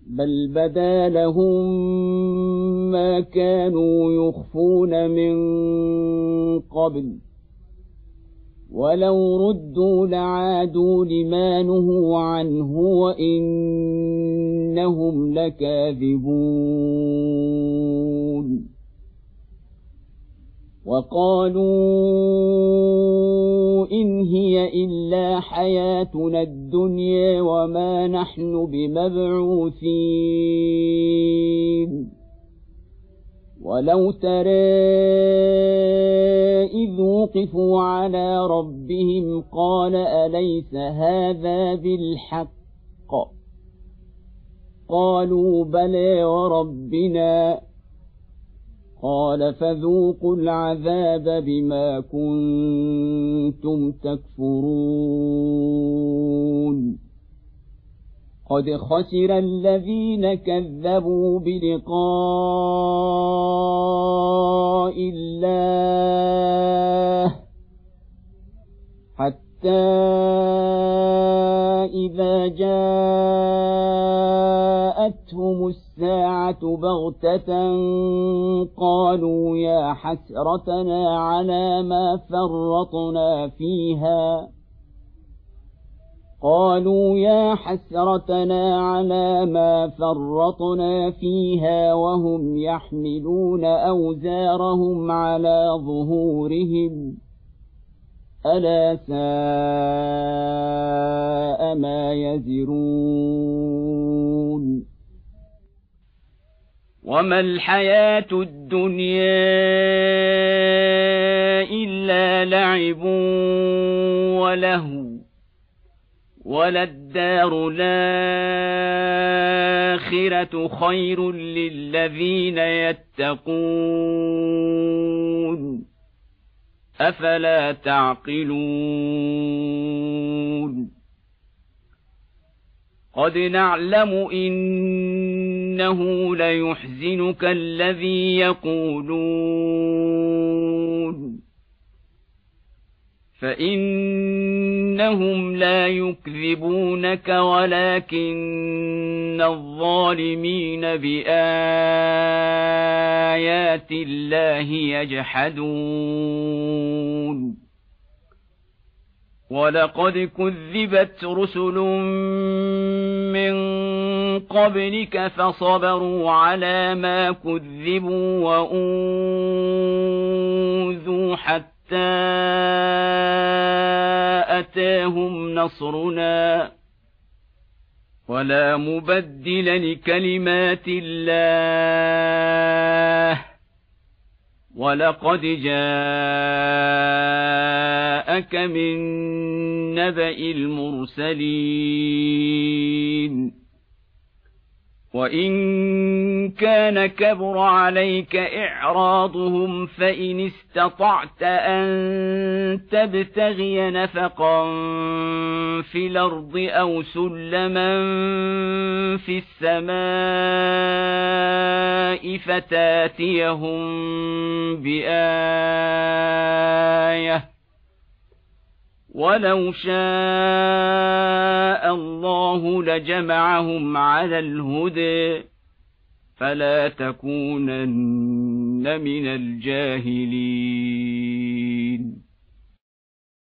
بل بدا لهم ما كانوا يخفون من قبل ولو ردوا لعادوا لما نهوا عنه وإنهم لكاذبون وقالوا إن هي إلا حياتنا الدنيا وما نحن بمبعوثين ولو ترى إذ وقفوا على ربهم قال أليس هذا بالحق قالوا بلى وربنا قال فذوقوا العذاب بما كنتم تكفرون قد خسر الذين كذبوا بلقاء الله حتى إذا جاءتهم الساعة بغتة قالوا يا حسرتنا على ما فرطنا فيها وهم يحملون أوزارهم على ظهورهم ألا ساء ما يزرون وما الحياة الدنيا إلا لعب ولهو وللدار الآخرة خير للذين يتقون أفلا تعقلون قد نعلم إنه ليحزنك الذي يقولون فإنهم لا يكذبونك ولكن الظالمين بآيات الله يجحدون ولقد كذبت رسل من قبلك فصبروا على ما كذبوا وأوذوا حتى أتاهم نصرنا ولا مبدل لكلمات الله ولقد جاءك من نبأ المرسلين وإن كان كبر عليك إعراضهم فإن استطعت أن تبتغي نفقا في الأرض أو سلما في السماء فتاتيهم بآية ولو شاء الله لجمعهم على الهدى فلا تكونن من الجاهلين